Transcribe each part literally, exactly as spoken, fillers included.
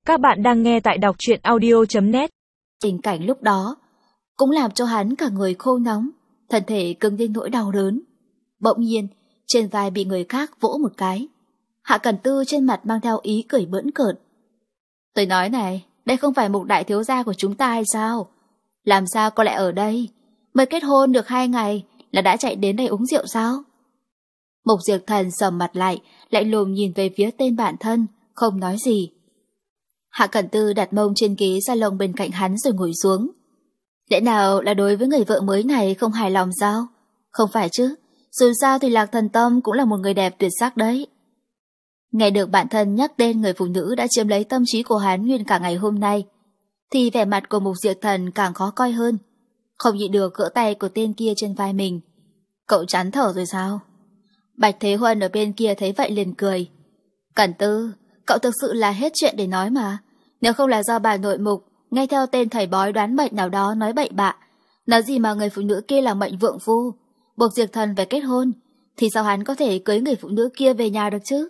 Các bạn đang nghe tại đọc truyện audio chấm net. Tình cảnh lúc đó cũng làm cho hắn cả người khô nóng, thân thể cứng đến nỗi đau đớn. Bỗng nhiên, trên vai bị người khác vỗ một cái. Hạ Cẩn Tư trên mặt mang theo ý cười bỡn cợt. Tôi nói này, đây không phải Mục đại thiếu gia của chúng ta hay sao? Làm sao có lại ở đây? Mới kết hôn được hai ngày là đã chạy đến đây uống rượu sao? Mục Diệp Thần sầm mặt lại, lạnh lùng nhìn về phía tên bạn thân, không nói gì. Hạ Cẩn Tư đặt mông trên ghế salon bên cạnh hắn rồi ngồi xuống. Lẽ nào là đối với người vợ mới này không hài lòng sao? Không phải chứ, dù sao thì Lạc Thần Tâm cũng là một người đẹp tuyệt sắc đấy. Nghe được bạn thân nhắc đến người phụ nữ đã chiếm lấy tâm trí của hắn nguyên cả ngày hôm nay, thì vẻ mặt của Mục Diệp Thần càng khó coi hơn. Không nhịn được gỡ tay của tên kia trên vai mình. Cậu chán thở rồi sao? Bạch Thế Huân ở bên kia thấy vậy liền cười. Cẩn Tư, cậu thực sự là hết chuyện để nói mà. Nếu không là do bà nội Mục nghe theo tên thầy bói đoán mệnh nào đó nói bậy bạ, nói gì mà người phụ nữ kia là mệnh vượng phu, buộc Diệp Thần phải kết hôn, thì sao hắn có thể cưới người phụ nữ kia về nhà được chứ?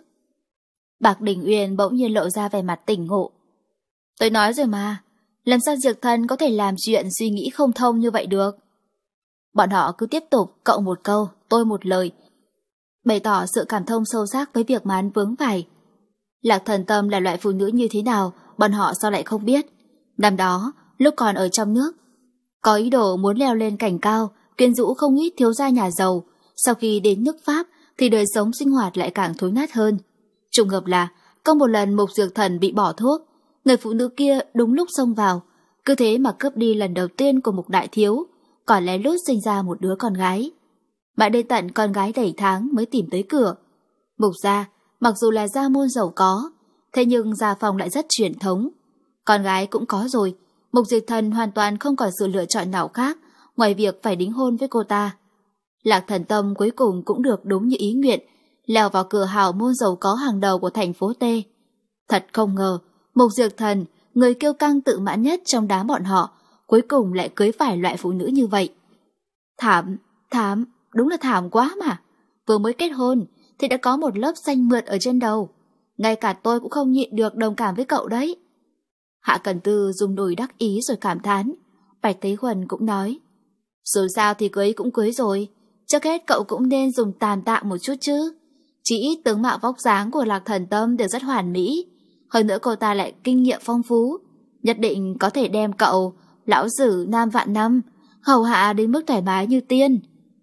Bạc Đình Uyên bỗng nhiên lộ ra vẻ mặt tỉnh ngộ. Tôi nói rồi mà, làm sao Diệp Thần có thể làm chuyện suy nghĩ không thông như vậy được? Bọn họ cứ tiếp tục cậu một câu, tôi một lời, bày tỏ sự cảm thông sâu sắc với việc mà hắn vướng phải. Lạc Thần Tâm là loại phụ nữ như thế nào, bọn họ sao lại không biết? Năm đó, lúc còn ở trong nước, có ý đồ muốn leo lên cảnh cao, quyến rũ không ít thiếu gia nhà giàu. Sau khi đến nước Pháp thì đời sống sinh hoạt lại càng thối nát hơn. Trùng hợp là có một lần Mục Dược Thần bị bỏ thuốc, người phụ nữ kia đúng lúc xông vào, cứ thế mà cướp đi lần đầu tiên của Mục đại thiếu, còn lén lút sinh ra một đứa con gái. Mãi đến tận con gái đầy tháng mới tìm tới cửa. Mục gia mặc dù là gia môn giàu có, thế nhưng gia phong lại rất truyền thống. Con gái cũng có rồi, Mục Diệp Thần hoàn toàn không còn sự lựa chọn nào khác ngoài việc phải đính hôn với cô ta. Lạc Thần Tâm cuối cùng cũng được đúng như ý nguyện, leo vào cửa hào môn giàu có hàng đầu của thành phố T. Thật không ngờ, Mục Diệp Thần, người kiêu căng tự mãn nhất trong đám bọn họ, cuối cùng lại cưới phải loại phụ nữ như vậy. Thảm, thảm, đúng là thảm quá mà. Vừa mới kết hôn thì đã có một lớp xanh mượt ở trên đầu. Ngay cả tôi cũng không nhịn được đồng cảm với cậu đấy. Hạ Cẩn Tư rung đùi đắc ý rồi cảm thán. Bạch Thế Huân cũng nói, dù sao thì cưới cũng cưới rồi, trước hết cậu cũng nên dùng tàn tạ một chút chứ. Chỉ ít tướng mạo vóc dáng của Lạc Thần Tâm đều rất hoàn mỹ, hơn nữa cô ta lại kinh nghiệm phong phú, nhất định có thể đem cậu, lão sử nam vạn năm, hầu hạ đến mức thoải mái như tiên.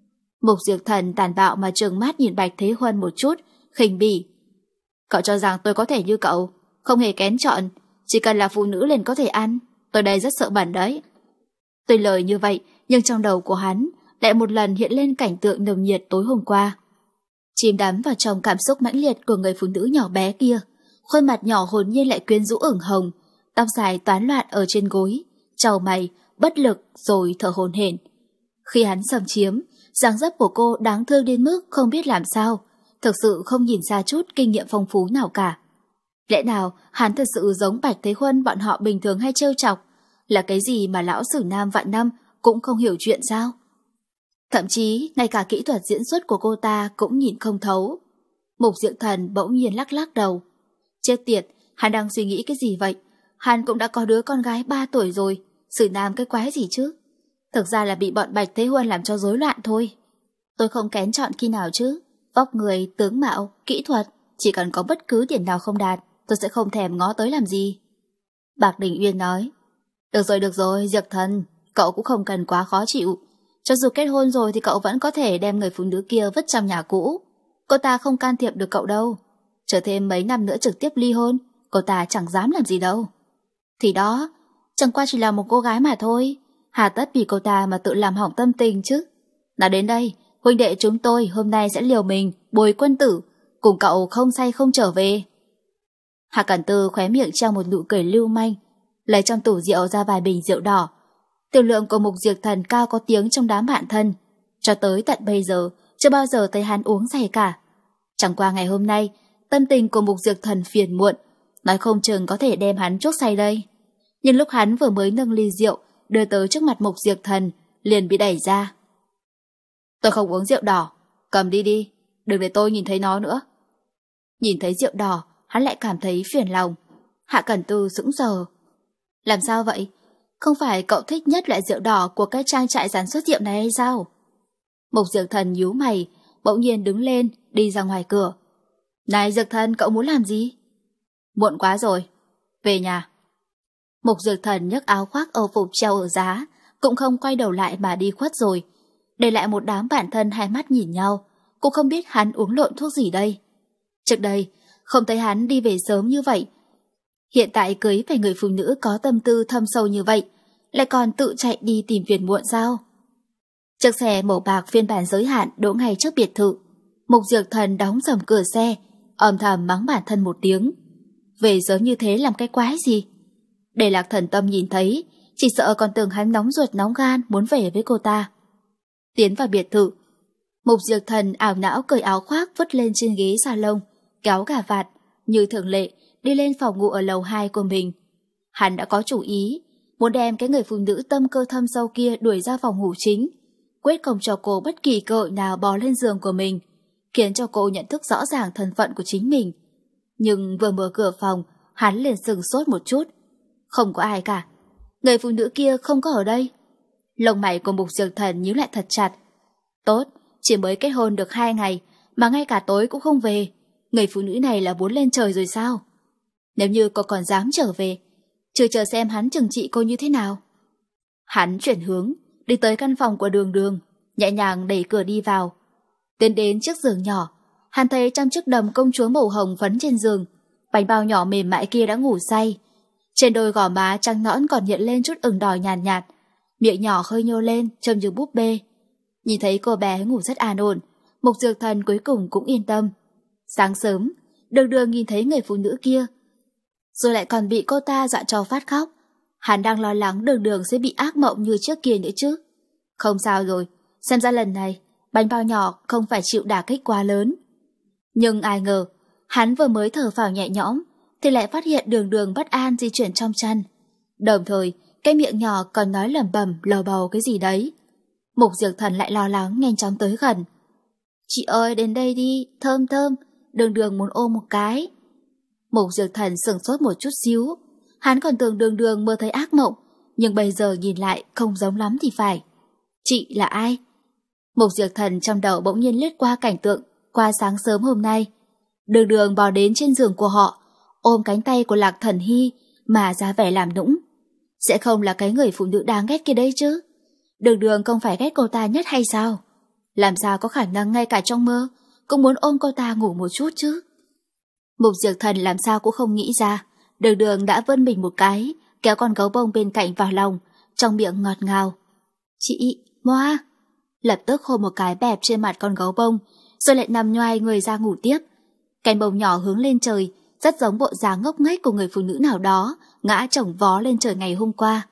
Mục Diệp Thần tàn bạo mà trừng mắt nhìn Bạch Thế Huân một chút, khinh bỉ. Cậu cho rằng tôi có thể như cậu, không hề kén chọn, chỉ cần là phụ nữ liền có thể ăn, tôi đây rất sợ bẩn đấy. Tuy lời như vậy, nhưng trong đầu của hắn lại một lần hiện lên cảnh tượng nồng nhiệt tối hôm qua. Chìm đắm vào trong cảm xúc mãnh liệt của người phụ nữ nhỏ bé kia, khuôn mặt nhỏ hồn nhiên lại quyến rũ ửng hồng, tóc dài toán loạn ở trên gối, trầu mày, bất lực rồi thở hổn hển. Khi hắn xâm chiếm, dáng dấp của cô đáng thương đến mức không biết làm sao, thực sự không nhìn ra chút kinh nghiệm phong phú nào cả. Lẽ nào hắn thật sự giống Bạch Thế Huân bọn họ bình thường hay trêu chọc, là cái gì mà lão sử nam vạn năm cũng không hiểu chuyện sao? Thậm chí ngay cả kỹ thuật diễn xuất của cô ta cũng nhìn không thấu. Mục Diệp Thần bỗng nhiên lắc lắc đầu. Chết tiệt, hắn đang suy nghĩ cái gì vậy? Hắn cũng đã có đứa con gái ba tuổi rồi, sử nam cái quái gì chứ? Thực ra là bị bọn Bạch Thế Huân làm cho rối loạn thôi. Tôi không kén chọn khi nào chứ. Vóc người, tướng mạo, kỹ thuật, chỉ cần có bất cứ điểm nào không đạt, tôi sẽ không thèm ngó tới làm gì. Bạc Đình Uyên nói, được rồi được rồi Diệp Thần, cậu cũng không cần quá khó chịu. Cho dù kết hôn rồi thì cậu vẫn có thể đem người phụ nữ kia vứt trong nhà cũ. Cô ta không can thiệp được cậu đâu. Chờ thêm mấy năm nữa trực tiếp ly hôn, cô ta chẳng dám làm gì đâu. Thì đó, chẳng qua chỉ là một cô gái mà thôi, hà tất vì cô ta mà tự làm hỏng tâm tình chứ. Nào đến đây, huynh đệ chúng tôi hôm nay sẽ liều mình bồi quân tử, cùng cậu không say không trở về. Hạ Cẩn Tư khóe miệng treo một nụ cười lưu manh, lấy trong tủ rượu ra vài bình rượu đỏ. Tiểu lượng của Mục Diệp Thần cao có tiếng trong đám bạn thân, cho tới tận bây giờ chưa bao giờ thấy hắn uống say cả. Chẳng qua ngày hôm nay, tâm tình của Mục Diệp Thần phiền muộn, nói không chừng có thể đem hắn chuốc say đây. Nhưng lúc hắn vừa mới nâng ly rượu đưa tới trước mặt Mục Diệp Thần, liền bị đẩy ra. Tôi không uống rượu đỏ, cầm đi đi, đừng để tôi nhìn thấy nó nữa. Nhìn thấy rượu đỏ, hắn lại cảm thấy phiền lòng. Hạ Cẩn Tư sững sờ. Làm sao vậy? Không phải cậu thích nhất loại rượu đỏ của cái trang trại sản xuất rượu này hay sao? Mục Dược Thần nhíu mày, bỗng nhiên đứng lên, đi ra ngoài cửa. Này Dược Thần, cậu muốn làm gì? Muộn quá rồi, về nhà. Mục Dược Thần nhấc áo khoác âu phục treo ở giá, cũng không quay đầu lại mà đi khuất rồi. Để lại một đám bạn thân hai mắt nhìn nhau, cũng không biết hắn uống lộn thuốc gì đây. Trước đây, không thấy hắn đi về sớm như vậy. Hiện tại cưới phải người phụ nữ có tâm tư thâm sâu như vậy, lại còn tự chạy đi tìm phiền muộn sao? Chiếc xe màu bạc phiên bản giới hạn đỗ ngay trước biệt thự. Mục Dược Thần đóng sầm cửa xe, âm thầm mắng bản thân một tiếng. Về sớm như thế làm cái quái gì? Để Lạc Thần Tâm nhìn thấy, chỉ sợ còn tưởng hắn nóng ruột nóng gan muốn về với cô ta. Tiến vào biệt thự, Mục Dược Thần ảo não cởi áo khoác vứt lên trên ghế salon, kéo gà vạt, như thường lệ đi lên phòng ngủ ở lầu hai của mình. Hắn đã có chủ ý, muốn đem cái người phụ nữ tâm cơ thâm sâu kia đuổi ra phòng ngủ chính, quyết không cho cô bất kỳ cơ hội nào bò lên giường của mình, khiến cho cô nhận thức rõ ràng thân phận của chính mình. Nhưng vừa mở cửa phòng, hắn liền sừng sốt một chút. Không có ai cả. Người phụ nữ kia không có ở đây. Lông mày của Mục Dược Thần nhíu lại thật chặt. Tốt, chỉ mới kết hôn được hai ngày mà ngay cả tối cũng không về. Người phụ nữ này là muốn lên trời rồi sao? Nếu như cô còn dám trở về, chưa chờ xem hắn trừng trị cô như thế nào. Hắn chuyển hướng, đi tới căn phòng của Đường Đường, nhẹ nhàng đẩy cửa đi vào. Tiến đến chiếc giường nhỏ, hắn thấy trong chiếc đầm công chúa màu hồng phấn trên giường, bánh bao nhỏ mềm mại kia đã ngủ say. Trên đôi gò má trắng nõn còn hiện lên chút ửng đỏ nhàn nhạt, nhạt, miệng nhỏ hơi nhô lên trông như búp bê. Nhìn thấy cô bé ngủ rất an ổn, Mục Dược Thần cuối cùng cũng yên tâm. Sáng sớm, Đường Đường nhìn thấy người phụ nữ kia, rồi lại còn bị cô ta dọa cho phát khóc. Hắn đang lo lắng Đường Đường sẽ bị ác mộng như trước kia nữa chứ. Không sao rồi, xem ra lần này bánh bao nhỏ không phải chịu đả kích quá lớn. Nhưng ai ngờ, hắn vừa mới thở phào nhẹ nhõm thì lại phát hiện Đường Đường bất an di chuyển trong chăn. Đồng thời, cái miệng nhỏ còn nói lẩm bẩm lầu bầu cái gì đấy. Mục Dược Thần lại lo lắng nhanh chóng tới gần. Chị ơi, đến đây đi, thơm thơm, Đường Đường muốn ôm một cái. Mục Dược Thần sửng sốt một chút xíu. Hắn còn tưởng Đường Đường mơ thấy ác mộng, nhưng bây giờ nhìn lại không giống lắm thì phải. Chị là ai? Mục Dược Thần trong đầu bỗng nhiên lướt qua cảnh tượng qua sáng sớm hôm nay. Đường Đường bò đến trên giường của họ, ôm cánh tay của Lạc Thần Hy mà ra vẻ làm nũng. Sẽ không là cái người phụ nữ đáng ghét kia đây chứ? Đường Đường không phải ghét cô ta nhất hay sao? Làm sao có khả năng ngay cả trong mơ cũng muốn ôm cô ta ngủ một chút chứ? Mục Dược Thần làm sao cũng không nghĩ ra, Đường Đường đã vươn mình một cái, kéo con gấu bông bên cạnh vào lòng, trong miệng ngọt ngào. Chị, Moa! Lập tức hôn một cái bẹp trên mặt con gấu bông, rồi lại nằm nhoài người ra ngủ tiếp. Cánh bông nhỏ hướng lên trời, rất giống bộ dáng ngốc nghếch của người phụ nữ nào đó ngã chồng vó lên trời ngày hôm qua.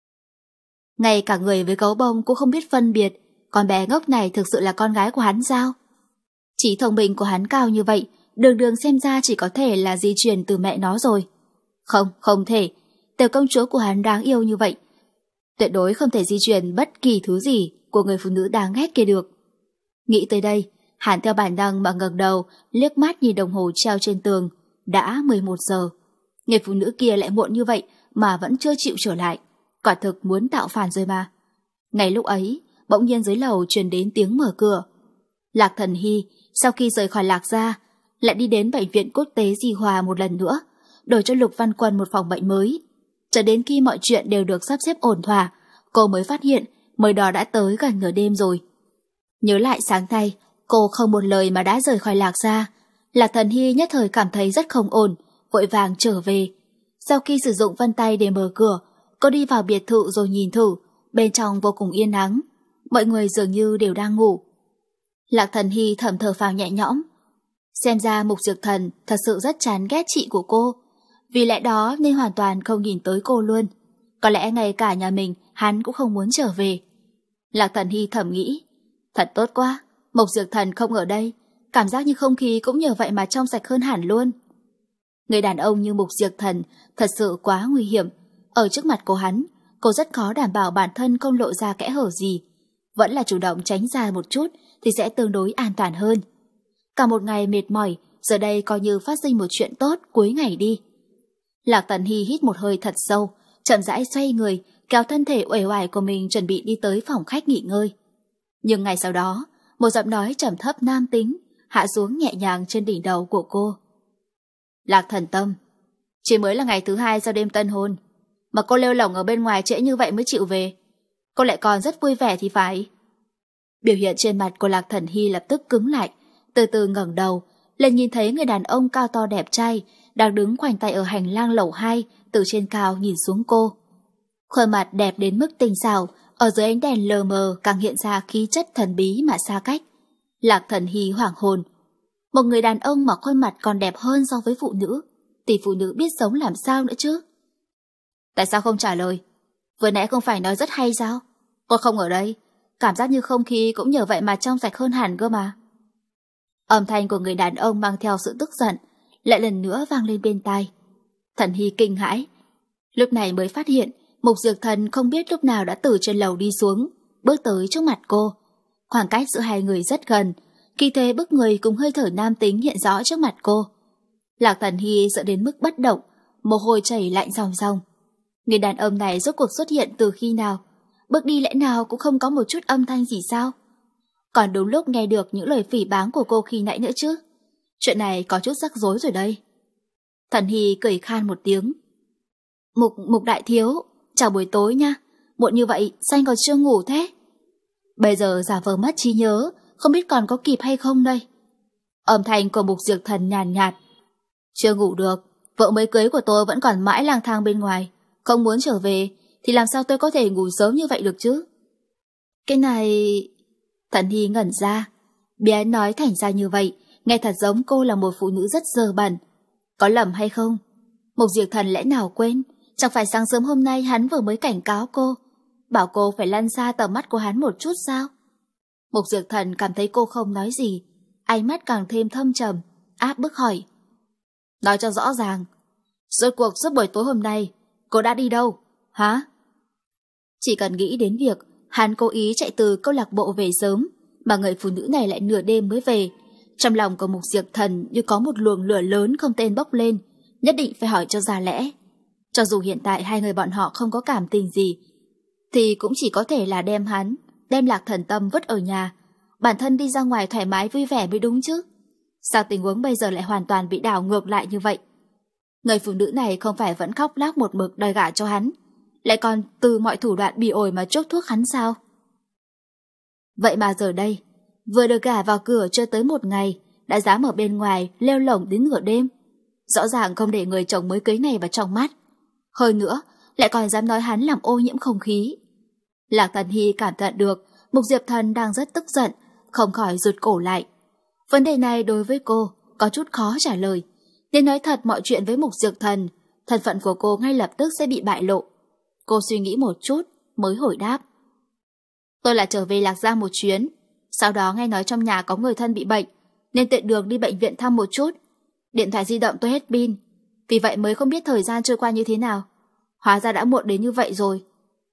Ngay cả người với gấu bông cũng không biết phân biệt, con bé ngốc này thực sự là con gái của hắn sao? Trí thông minh của hắn cao như vậy, Đường Đường xem ra chỉ có thể là di truyền từ mẹ nó rồi. Không, không thể. Tiểu công chúa của hắn đáng yêu như vậy, tuyệt đối không thể di truyền bất kỳ thứ gì của người phụ nữ đáng ghét kia được. Nghĩ tới đây, hắn theo bản năng mà ngẩng đầu, liếc mắt nhìn đồng hồ treo trên tường. Đã mười một giờ. Người phụ nữ kia lại muộn như vậy mà vẫn chưa chịu trở lại. Quả thực muốn tạo phản rồi mà. Ngay lúc ấy, bỗng nhiên dưới lầu truyền đến tiếng mở cửa. Lạc Thần Hy sau khi rời khỏi Lạc gia lại đi đến bệnh viện quốc tế Di Hòa một lần nữa, đổi cho Lục Văn Quân một phòng bệnh mới. Cho đến khi mọi chuyện đều được sắp xếp ổn thỏa, cô mới phát hiện mới đó đã tới gần nửa đêm rồi. Nhớ lại sáng nay, cô không một lời mà đã rời khỏi Lạc gia. Lạc Thần Hy nhất thời cảm thấy rất không ổn, vội vàng trở về. Sau khi sử dụng vân tay để mở cửa, cô đi vào biệt thự rồi nhìn thử, bên trong vô cùng yên ắng, mọi người dường như đều đang ngủ. Lạc Thần Hy thầm thở phào nhẹ nhõm. Xem ra Mục Dược Thần thật sự rất chán ghét chị của cô, vì lẽ đó nên hoàn toàn không nhìn tới cô luôn. Có lẽ ngay cả nhà mình hắn cũng không muốn trở về. Lạc Thần Hy thầm nghĩ, thật tốt quá, Mục Dược Thần không ở đây, cảm giác như không khí cũng nhờ vậy mà trong sạch hơn hẳn luôn. Người đàn ông như Mục Dược Thần thật sự quá nguy hiểm. Ở trước mặt của hắn, cô rất khó đảm bảo bản thân không lộ ra kẽ hở gì. Vẫn là chủ động tránh ra một chút thì sẽ tương đối an toàn hơn. Cả một ngày mệt mỏi, giờ đây coi như phát sinh một chuyện tốt cuối ngày đi. Lạc Tần Hy hít một hơi thật sâu, chậm rãi xoay người, kéo thân thể uể oải của mình chuẩn bị đi tới phòng khách nghỉ ngơi. Nhưng ngày sau đó, một giọng nói trầm thấp nam tính hạ xuống nhẹ nhàng trên đỉnh đầu của cô. Lạc Thần Tâm, chỉ mới là ngày thứ hai sau đêm tân hôn, mà cô lêu lỏng ở bên ngoài trễ như vậy mới chịu về. Cô lại còn rất vui vẻ thì phải. Biểu hiện trên mặt của Lạc Thần Hy lập tức cứng lại, từ từ ngẩng đầu, lên nhìn thấy người đàn ông cao to đẹp trai đang đứng khoanh tay ở hành lang lầu hai, từ trên cao nhìn xuống cô. Khuôn mặt đẹp đến mức tinh xảo, ở dưới ánh đèn lờ mờ càng hiện ra khí chất thần bí mà xa cách. Lạc Thần Hy hoảng hồn. Một người đàn ông mà khuôn mặt còn đẹp hơn so với phụ nữ, thì phụ nữ biết sống làm sao nữa chứ? Tại sao không trả lời? Vừa nãy không phải nói rất hay sao? Cô không ở đây, cảm giác như không khí cũng nhờ vậy mà trong sạch hơn hẳn cơ mà. Âm thanh của người đàn ông mang theo sự tức giận lại lần nữa vang lên bên tai. Thần Hy kinh hãi, lúc này mới phát hiện Mục Dược Thần không biết lúc nào đã từ trên lầu đi xuống, bước tới trước mặt cô. Khoảng cách giữa hai người rất gần, khí thế bức người cùng hơi thở nam tính hiện rõ trước mặt cô. Lạc Thần Hy sợ đến mức bất động, mồ hôi chảy lạnh ròng ròng. Người đàn ông này rốt cuộc xuất hiện từ khi nào? Bước đi lẽ nào cũng không có một chút âm thanh gì sao? Còn đúng lúc nghe được những lời phỉ báng của cô khi nãy nữa chứ. Chuyện này có chút rắc rối rồi đây. Thần Hy cười khan một tiếng. Mục, Mục đại thiếu, chào buổi tối nha. Muộn như vậy, sao anh còn chưa ngủ thế? Bây giờ giả vờ mất trí nhớ, không biết còn có kịp hay không đây. Âm thanh của Mục Dược Thần nhàn nhạt, nhạt. Chưa ngủ được, vợ mới cưới của tôi vẫn còn mãi lang thang bên ngoài. Không muốn trở về, thì làm sao tôi có thể ngủ sớm như vậy được chứ? Cái này... Thần Hy ngẩn ra. Bé nói thành ra như vậy, nghe thật giống cô là một phụ nữ rất dơ bẩn. Có lầm hay không? Mục Diệp Thần lẽ nào quên? Chẳng phải sáng sớm hôm nay hắn vừa mới cảnh cáo cô, bảo cô phải lăn xa tầm mắt của hắn một chút sao? Mục Diệp Thần cảm thấy cô không nói gì, ánh mắt càng thêm thâm trầm, áp bức hỏi. Nói cho rõ ràng, rốt cuộc suốt buổi tối hôm nay, cô đã đi đâu? Hả? Chỉ cần nghĩ đến việc hắn cố ý chạy từ câu lạc bộ về sớm, mà người phụ nữ này lại nửa đêm mới về, trong lòng của Mục Diệp Thần như có một luồng lửa lớn không tên bốc lên, nhất định phải hỏi cho ra lẽ. Cho dù hiện tại hai người bọn họ không có cảm tình gì, thì cũng chỉ có thể là đem hắn, đem Lạc Thần Tâm vứt ở nhà, bản thân đi ra ngoài thoải mái vui vẻ mới đúng chứ. Sao tình huống bây giờ lại hoàn toàn bị đảo ngược lại như vậy? Người phụ nữ này không phải vẫn khóc lóc một mực đòi gả cho hắn, lại còn từ mọi thủ đoạn bỉ ổi mà chốt thuốc hắn sao? Vậy mà giờ đây, vừa được gả vào cửa chưa tới một ngày, đã dám ở bên ngoài lêu lổng đến nửa đêm. Rõ ràng không để người chồng mới cưới này vào trong mắt. Hơn nữa, lại còn dám nói hắn làm ô nhiễm không khí. Lạc Thần Hy cảm nhận được Mục Diệp Thần đang rất tức giận, không khỏi rụt cổ lại. Vấn đề này đối với cô có chút khó trả lời. Nên nói thật mọi chuyện với Mục Diệp Thần, thân phận của cô ngay lập tức sẽ bị bại lộ. Cô suy nghĩ một chút mới hồi đáp. Tôi là trở về Lạc Giang một chuyến, sau đó nghe nói trong nhà có người thân bị bệnh, nên tiện đường đi bệnh viện thăm một chút. Điện thoại di động tôi hết pin, vì vậy mới không biết thời gian trôi qua như thế nào. Hóa ra đã muộn đến như vậy rồi.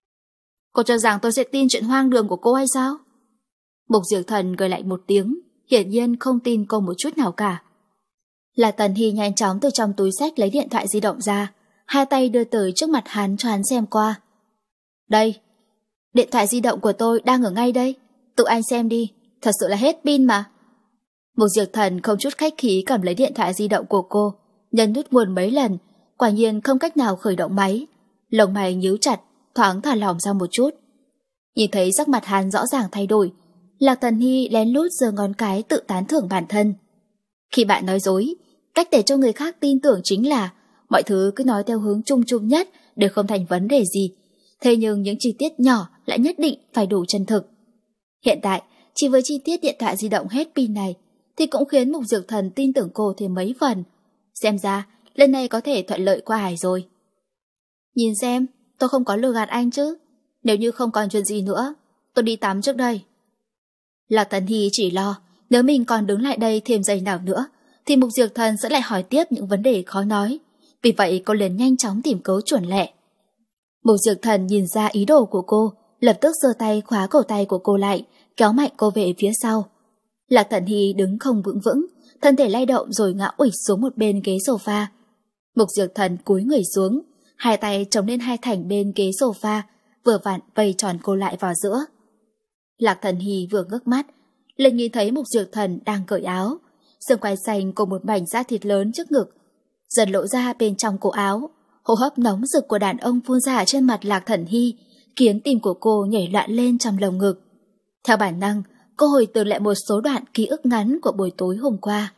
Cô cho rằng tôi sẽ tin chuyện hoang đường của cô hay sao? Mục Diệp Thần cười lạnh một tiếng, hiển nhiên không tin cô một chút nào cả. Lạc Tần Hy nhanh chóng từ trong túi xách lấy điện thoại di động ra, hai tay đưa tới trước mặt hắn cho hắn xem qua. Đây, điện thoại di động của tôi đang ở ngay đây, tự anh xem đi, thật sự là hết pin mà. Mục Diệp Thần không chút khách khí cầm lấy điện thoại di động của cô, nhấn nút nguồn mấy lần, quả nhiên không cách nào khởi động máy. Lông mày nhíu chặt, thoáng thả lỏng ra một chút. Nhìn thấy sắc mặt hắn rõ ràng thay đổi, Lạc Tần Hy lén lút giơ ngón cái tự tán thưởng bản thân. Khi bạn nói dối, cách để cho người khác tin tưởng chính là mọi thứ cứ nói theo hướng chung chung nhất đều không thành vấn đề gì. Thế nhưng những chi tiết nhỏ lại nhất định phải đủ chân thực. Hiện tại, chỉ với chi tiết điện thoại di động hết pin này, thì cũng khiến Mục Diệp Thần tin tưởng cô thêm mấy phần. Xem ra, lần này có thể thuận lợi qua hải rồi. Nhìn xem, tôi không có lừa gạt anh chứ. Nếu như không còn chuyện gì nữa, tôi đi tắm trước đây. Lạc Tần Hy chỉ lo, nếu mình còn đứng lại đây thêm giây nào nữa, thì Mục Diệp Thần sẽ lại hỏi tiếp những vấn đề khó nói. Vì vậy cô liền nhanh chóng tìm cớ chuẩn lẹ. Mục Diệp Thần nhìn ra ý đồ của cô, lập tức giơ tay khóa cổ tay của cô lại, kéo mạnh cô về phía sau. Lạc Tần Hy đứng không vững vững, thân thể lay động rồi ngã ụịch xuống một bên ghế sofa. Mục Dược Thần cúi người xuống, hai tay chống lên hai thành bên ghế sofa, vừa vặn vây tròn cô lại vào giữa. Lạc Thần Hy vừa ngước mắt, liền nhìn thấy Mục Dược Thần đang cởi áo, xương quai xanh cùng một mảnh da thịt lớn trước ngực dần lộ ra bên trong cổ áo. Hô hấp nóng rực của đàn ông phun ra trên mặt Lạc Thần Hy khiến tim của cô nhảy loạn lên trong lồng ngực. Theo bản năng, cô hồi tưởng lại một số đoạn ký ức ngắn của buổi tối hôm qua.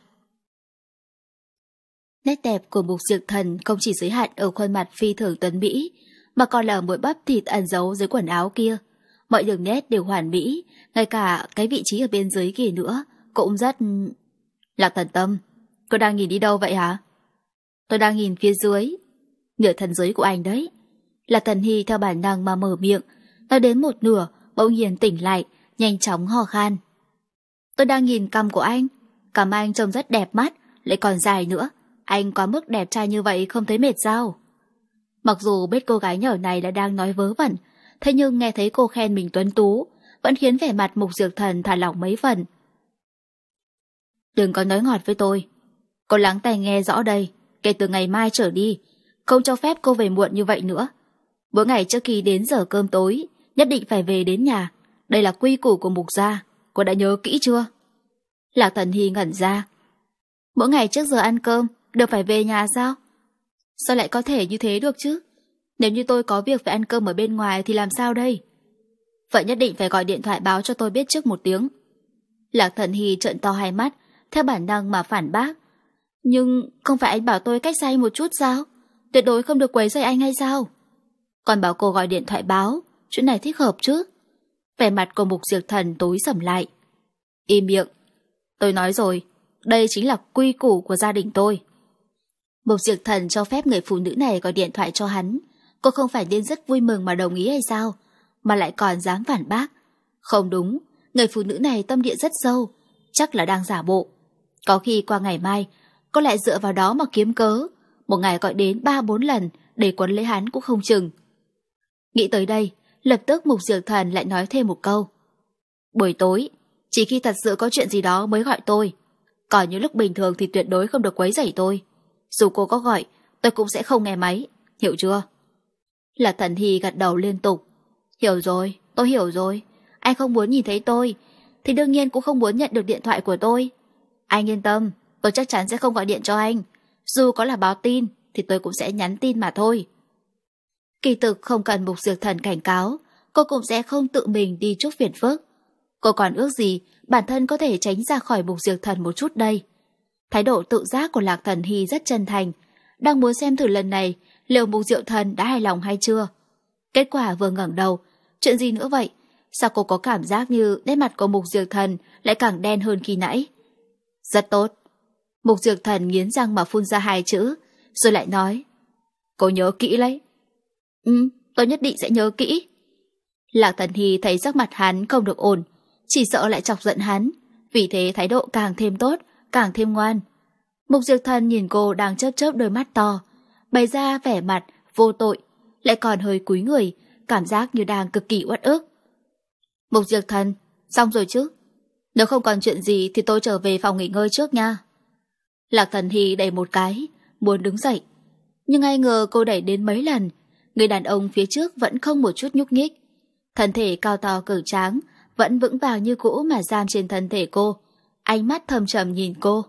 Nét đẹp của Mục Dược Thần không chỉ giới hạn ở khuôn mặt phi thường tuấn mỹ, mà còn là mỗi bắp thịt ẩn giấu dưới quần áo kia. Mọi đường nét đều hoàn mỹ, ngay cả cái vị trí ở bên dưới kia nữa cũng rất... Lạc Thần Tâm, cô đang nhìn đi đâu vậy hả? Tôi đang nhìn phía dưới, nửa thân dưới của anh đấy. Lạc Thần Hy theo bản năng mà mở miệng, nói đến một nửa bỗng nhiên tỉnh lại, nhanh chóng ho khan. Tôi đang nhìn cằm của anh, cằm anh trông rất đẹp mắt, lại còn dài nữa. Anh quá mức đẹp trai như vậy không thấy mệt sao? Mặc dù biết cô gái nhỏ này là đang nói vớ vẩn, thế nhưng nghe thấy cô khen mình tuấn tú, vẫn khiến vẻ mặt Mục Dược Thần thả lỏng mấy phần. Đừng có nói ngọt với tôi. Cô lắng tai nghe rõ đây, kể từ ngày mai trở đi, không cho phép cô về muộn như vậy nữa. Mỗi ngày trước khi đến giờ cơm tối, nhất định phải về đến nhà. Đây là quy củ của Mục gia, cô đã nhớ kỹ chưa? Lạc Thần Hy ngẩn ra. Mỗi ngày trước giờ ăn cơm đều phải về nhà sao? Sao lại có thể như thế được chứ? Nếu như tôi có việc phải ăn cơm ở bên ngoài thì làm sao đây? Vậy nhất định phải gọi điện thoại báo cho tôi biết trước một tiếng. Lạc Thần Hy trợn to hai mắt, theo bản năng mà phản bác. Nhưng không phải anh bảo tôi cách xa anh một chút sao? Tuyệt đối không được quấy rầy anh hay sao? Còn bảo cô gọi điện thoại báo, chuyện này thích hợp chứ? Vẻ mặt của Mục Dược Thần tối sầm lại. Im miệng. Tôi nói rồi, đây chính là quy củ của gia đình tôi. Mục Dược Thần cho phép người phụ nữ này gọi điện thoại cho hắn. Cô không phải nên rất vui mừng mà đồng ý hay sao? Mà lại còn dám phản bác. Không đúng, người phụ nữ này tâm địa rất sâu, chắc là đang giả bộ. Có khi qua ngày mai cô lại dựa vào đó mà kiếm cớ, một ngày gọi đến ba bốn lần để quấn lấy hắn cũng không chừng. Nghĩ tới đây, lập tức Mục Dược Thần lại nói thêm một câu. Buổi tối, chỉ khi thật sự có chuyện gì đó mới gọi tôi. Còn những lúc bình thường thì tuyệt đối không được quấy rầy tôi. Dù cô có gọi, tôi cũng sẽ không nghe máy, hiểu chưa? Lạc Thần Hy gật đầu liên tục. Hiểu rồi, tôi hiểu rồi. Anh không muốn nhìn thấy tôi, thì đương nhiên cũng không muốn nhận được điện thoại của tôi. Anh yên tâm, tôi chắc chắn sẽ không gọi điện cho anh. Dù có là báo tin, thì tôi cũng sẽ nhắn tin mà thôi. Kỳ thực không cần Mục Dược Thần cảnh cáo, cô cũng sẽ không tự mình đi chuốc phiền phức. Cô còn ước gì bản thân có thể tránh ra khỏi Mục Dược Thần một chút đây. Thái độ tự giác của Lạc Thần Hy rất chân thành, đang muốn xem thử lần này liệu Mục Dược Thần đã hài lòng hay chưa. Kết quả vừa ngẩng đầu, chuyện gì nữa vậy? Sao cô có cảm giác như nét mặt của Mục Dược Thần lại càng đen hơn khi nãy? Rất tốt. Mục Dược Thần nghiến răng mà phun ra hai chữ, rồi lại nói. Cô nhớ kỹ lấy. Ừ, tôi nhất định sẽ nhớ kỹ. Lạc Thần Hy thấy sắc mặt hắn không được ổn, chỉ sợ lại chọc giận hắn, vì thế thái độ càng thêm tốt, càng thêm ngoan. Mục Dược Thần nhìn cô đang chớp chớp đôi mắt to, bày ra vẻ mặt vô tội, lại còn hơi cúi người, cảm giác như đang cực kỳ uất ức. Mục Dược Thần, xong rồi chứ? Nếu không còn chuyện gì thì tôi trở về phòng nghỉ ngơi trước nha. Lạc Thần Hy đẩy một cái, muốn đứng dậy, nhưng ai ngờ cô đẩy đến mấy lần, người đàn ông phía trước vẫn không một chút nhúc nhích. Thân thể cao to cường tráng vẫn vững vàng như cũ mà giam trên thân thể cô, ánh mắt thâm trầm nhìn cô.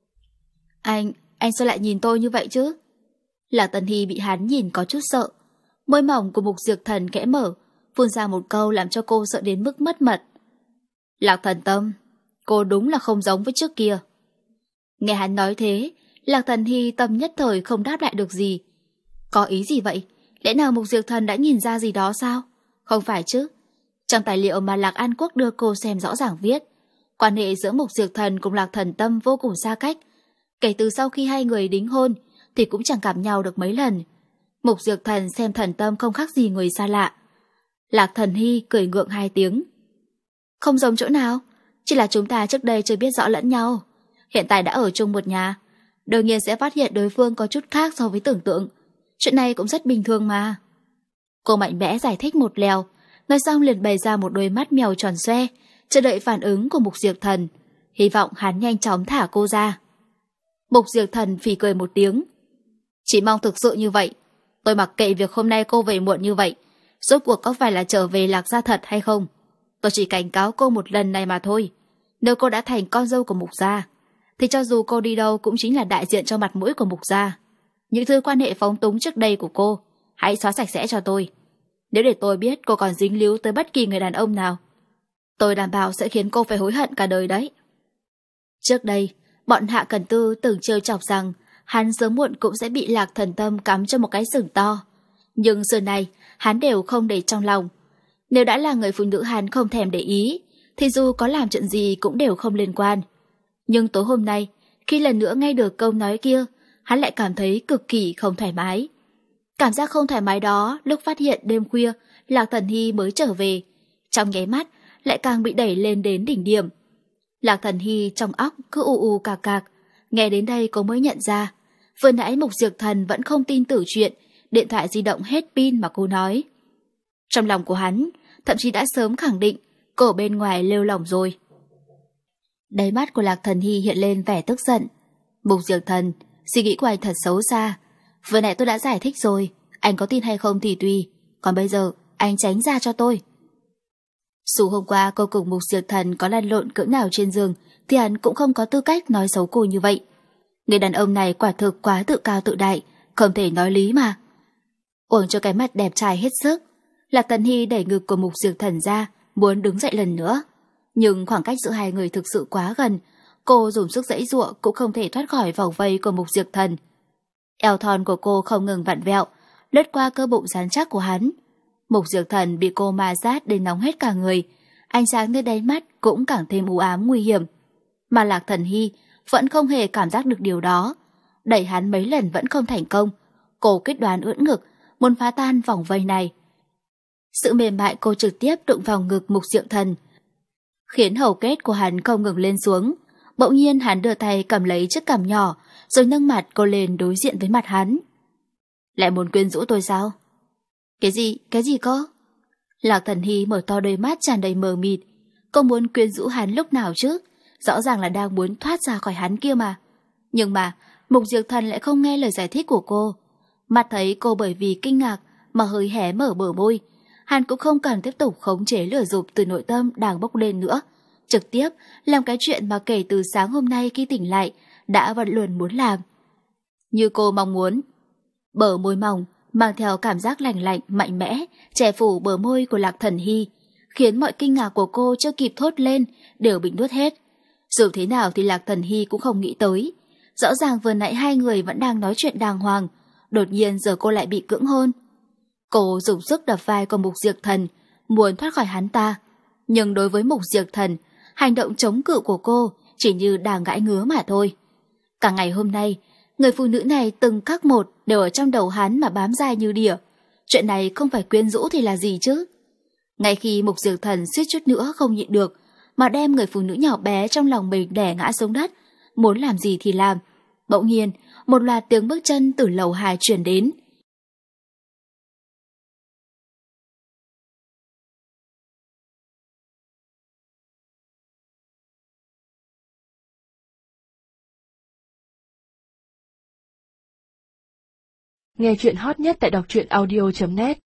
Anh, anh sao lại nhìn tôi như vậy chứ? Lạc Thần Hy bị hắn nhìn có chút sợ. Môi mỏng của Mục Dược Thần khẽ mở, phun ra một câu làm cho cô sợ đến mức mất mật. Lạc Thần Tâm, cô đúng là không giống với trước kia. Nghe hắn nói thế, Lạc Thần Hy tâm nhất thời không đáp lại được gì. Có ý gì vậy? Lẽ nào Mục Dược Thần đã nhìn ra gì đó sao? Không phải chứ. Trong tài liệu mà Lạc An Quốc đưa cô xem rõ ràng viết, quan hệ giữa Mục Dược Thần cùng Lạc Thần Tâm vô cùng xa cách. Kể từ sau khi hai người đính hôn thì cũng chẳng gặp nhau được mấy lần. Mục Dược Thần xem Thần Tâm không khác gì người xa lạ. Lạc Thần Hy cười ngượng hai tiếng. Không giống chỗ nào, chỉ là chúng ta trước đây chưa biết rõ lẫn nhau. Hiện tại đã ở chung một nhà, đương nhiên sẽ phát hiện đối phương có chút khác so với tưởng tượng. Chuyện này cũng rất bình thường mà. Cô mạnh mẽ giải thích một lèo, nói xong liền bày ra một đôi mắt mèo tròn xoe, chờ đợi phản ứng của Mục Dược Thần, hy vọng hắn nhanh chóng thả cô ra. Mục Dược Thần phì cười một tiếng. Chỉ mong thực sự như vậy. Tôi mặc kệ việc hôm nay cô về muộn như vậy, rốt cuộc có phải là trở về Lạc gia thật hay không. Tôi chỉ cảnh cáo cô một lần này mà thôi. Nếu cô đã thành con dâu của Mục gia, thì cho dù cô đi đâu cũng chính là đại diện cho mặt mũi của Mục gia. Những thứ quan hệ phóng túng trước đây của cô, hãy xóa sạch sẽ cho tôi. Nếu để tôi biết cô còn dính líu tới bất kỳ người đàn ông nào, tôi đảm bảo sẽ khiến cô phải hối hận cả đời đấy. Trước đây, bọn Hạ Cẩn Tư từng trêu chọc rằng hắn sớm muộn cũng sẽ bị Lạc Thần Tâm cắm cho một cái sừng to. Nhưng giờ này, hắn đều không để trong lòng. Nếu đã là người phụ nữ hắn không thèm để ý, thì dù có làm chuyện gì cũng đều không liên quan. Nhưng tối hôm nay, khi lần nữa nghe được câu nói kia, hắn lại cảm thấy cực kỳ không thoải mái. Cảm giác không thoải mái đó lúc phát hiện đêm khuya Lạc Thần Hy mới trở về, trong nháy mắt lại càng bị đẩy lên đến đỉnh điểm. Lạc Thần Hy trong óc cứ ù ù cạc cạc. Nghe đến đây cô mới nhận ra, vừa nãy Mục Diệp Thần vẫn không tin tưởng chuyện điện thoại di động hết pin mà cô nói. Trong lòng của hắn thậm chí đã sớm khẳng định cô ở bên ngoài lêu lỏng rồi. Đáy mắt của Lạc Thần Hy hiện lên vẻ tức giận. Mục Diệp Thần, suy nghĩ của anh thật xấu xa. Vừa nãy tôi đã giải thích rồi, anh có tin hay không thì tùy, còn bây giờ anh tránh ra cho tôi. Dù hôm qua cô cùng Mục Diệp Thần có lăn lộn cỡ nào trên giường, thì hắn cũng không có tư cách nói xấu cô như vậy. Người đàn ông này quả thực quá tự cao tự đại, không thể nói lý mà. Uổng cho cái mặt đẹp trai hết sức, Lạc Thần Hy đẩy ngực của Mục Diệp Thần ra, muốn đứng dậy lần nữa. Nhưng khoảng cách giữa hai người thực sự quá gần, cô dùng sức giãy giụa cũng không thể thoát khỏi vòng vây của Mục Diệp Thần. Eo thon của cô không ngừng vặn vẹo, lướt qua cơ bụng rắn chắc của hắn. Mục Diệp Thần bị cô ma sát đến nóng hết cả người, ánh sáng nơi đáy mắt cũng càng thêm u ám nguy hiểm. Mà Lạc Thần Hy vẫn không hề cảm giác được điều đó. Đẩy hắn mấy lần vẫn không thành công, cô quyết đoán ưỡn ngực, muốn phá tan vòng vây này. Sự mềm mại cô trực tiếp đụng vào ngực Mục Diệp Thần, khiến hầu kết của hắn không ngừng lên xuống. Bỗng nhiên hắn đưa tay cầm lấy chiếc cằm nhỏ, rồi nâng mặt cô lên đối diện với mặt hắn. Lại muốn quyến rũ tôi sao? Cái gì? Cái gì cơ? Lạc Thần Hy mở to đôi mắt tràn đầy mờ mịt. Cô muốn quyến rũ hắn lúc nào chứ? Rõ ràng là đang muốn thoát ra khỏi hắn kia mà. Nhưng mà Mục Diệp Thần lại không nghe lời giải thích của cô. Mặt thấy cô bởi vì kinh ngạc mà hơi hé mở bờ môi. Hắn cũng không cần tiếp tục khống chế lửa dục từ nội tâm đang bốc lên nữa, trực tiếp làm cái chuyện mà kể từ sáng hôm nay khi tỉnh lại đã vẫn luôn muốn làm. Như cô mong muốn. Bờ môi mỏng mang theo cảm giác lành lạnh mạnh mẽ che phủ bờ môi của Lạc Thần Hy, khiến mọi kinh ngạc của cô chưa kịp thốt lên đều bị nuốt hết. Dù thế nào thì Lạc Thần Hy cũng không nghĩ tới, rõ ràng vừa nãy hai người vẫn đang nói chuyện đàng hoàng, đột nhiên giờ cô lại bị cưỡng hôn. Cô dùng sức đập vai của Mục Diệp Thần, muốn thoát khỏi hắn ta. Nhưng đối với Mục Diệp Thần, hành động chống cự của cô chỉ như đang gãi ngứa mà thôi. Cả ngày hôm nay, người phụ nữ này từng khắc một đều ở trong đầu hắn mà bám dai như đỉa. Chuyện này không phải quyến rũ thì là gì chứ? Ngay khi Mục Diệp Thần suýt chút nữa không nhịn được, mà đem người phụ nữ nhỏ bé trong lòng mình đè ngã xuống đất, muốn làm gì thì làm. Bỗng nhiên, một loạt tiếng bước chân từ lầu hai truyền đến. Nghe chuyện hot nhất tại đọc truyện audio chấm net.